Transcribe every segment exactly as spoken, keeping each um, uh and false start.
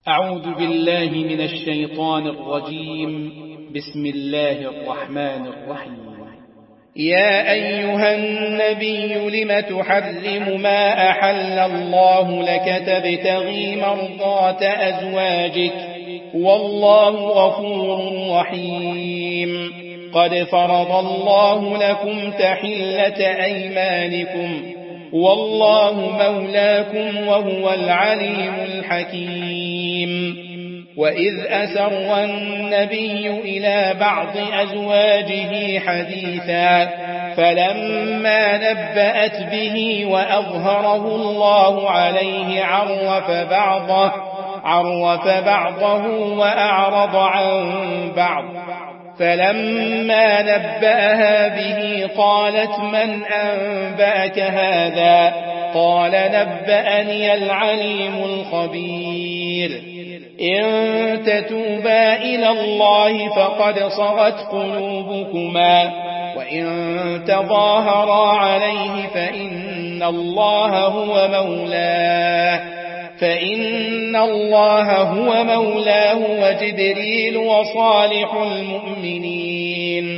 أعوذ بالله من الشيطان الرجيم. بسم الله الرحمن الرحيم. يا أيها النبي لم تحرم ما أحل الله لك تبتغي مرضات أزواجك والله غفور رحيم. قد فرض الله لكم تحلة أيمانكم والله مولاكم وهو العليم الحكيم. وإذ أسر النبي إلى بعض أزواجه حديثا فلما نبأت به وأظهره الله عليه عرف بعضه, عرف بعضه وأعرض عن بعض. فلما نبأها به قالت من أنبأك هذا؟ قال نبأني العليم الخبير. إن تتوبا إلى الله فقد صغت قلوبكما وإن تظاهرا عليه فإن الله هو مولاه فإن الله هو مولاه وجبريل وصالح المؤمنين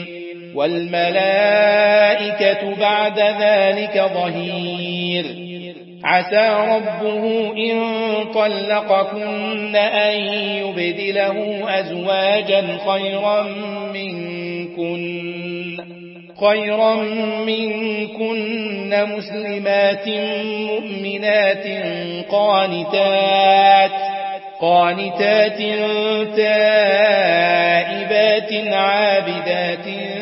والملائكة بعد ذلك ظهير. عسى ربه إن طلقكن أن يبدله أزواجا خيرا منكن خيرا منكن مسلمات مؤمنات قانتات قانتات تائبات عابدات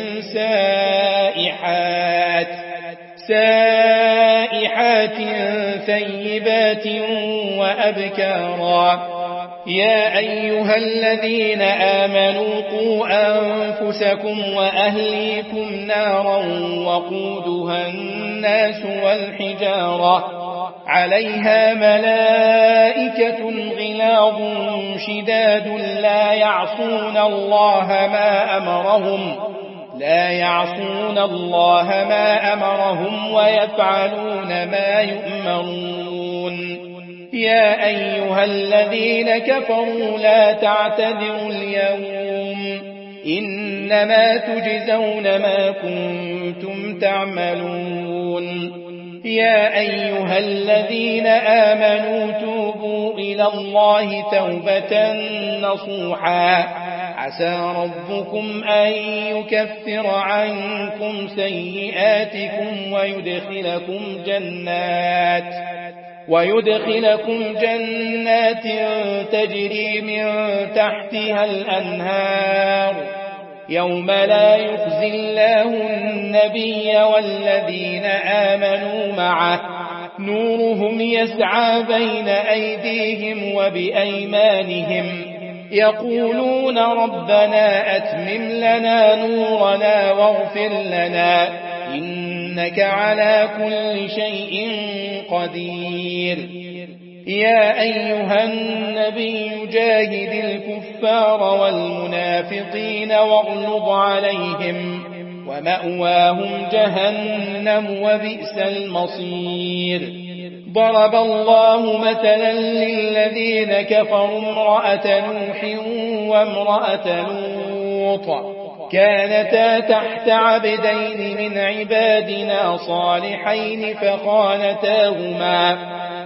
سائحات سائحات ثيبات وأبكارا. يا أيها الذين آمنوا قوا أنفسكم وأهليكم نارا وقودها الناس والحجارة عليها ملائكة غلاظ شداد لا يعصون الله ما أمرهم لا يعصون الله ما أمرهم ويفعلون ما يؤمرون. يا أيها الذين كفروا لا تعتذروا اليوم إنما تجزون ما كنتم تعملون. يا أيها الذين آمنوا توبوا إلى الله توبة نصوحا عسى ربكم أن يكفر عنكم سيئاتكم ويدخلكم جنات ويدخلكم جنات تجري من تحتها الأنهار يوم لا يخزي الله النبي والذين آمنوا معه نورهم يسعى بين أيديهم وبأيمانهم يقولون ربنا أتمم لنا نورنا واغفر لنا إنك على كل شيء قدير. يا أيها النبي جاهد الكفار والمنافقين واغلظ عليهم ومأواهم جهنم وبئس المصير. ضرب الله مثلا للذين كفروا امرأة نوح وامرأة لوط كانتا تحت عبدين من عبادنا صالحين فخانتاهما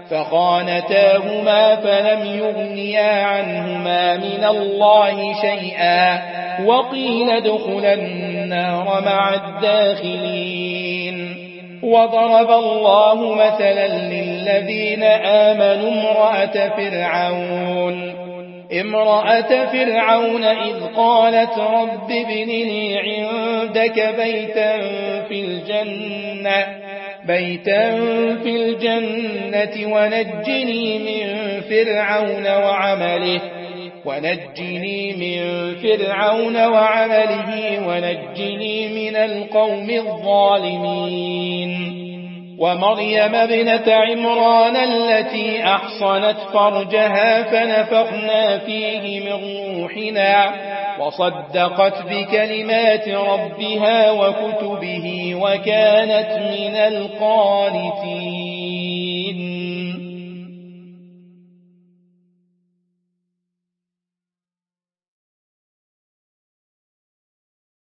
فخانتاهما فلم يغنيا عنهما من الله شيئا وقيل ادخلا النار مع الداخلين. وضرب الله مثلا للذين آمنوا امرأة فرعون امرأة فرعون إذ قالت رب ابن لي عندك بيتا في الجنة بيتا في الجنة ونجني من فرعون وعمله ونجني من فرعون وعمله ونجني من القوم الظالمين. ومريم ابنة عمران التي أحصنت فرجها فنفخنا فيه من روحنا وصدقت بكلمات ربها وكتبه وكانت من القانتين.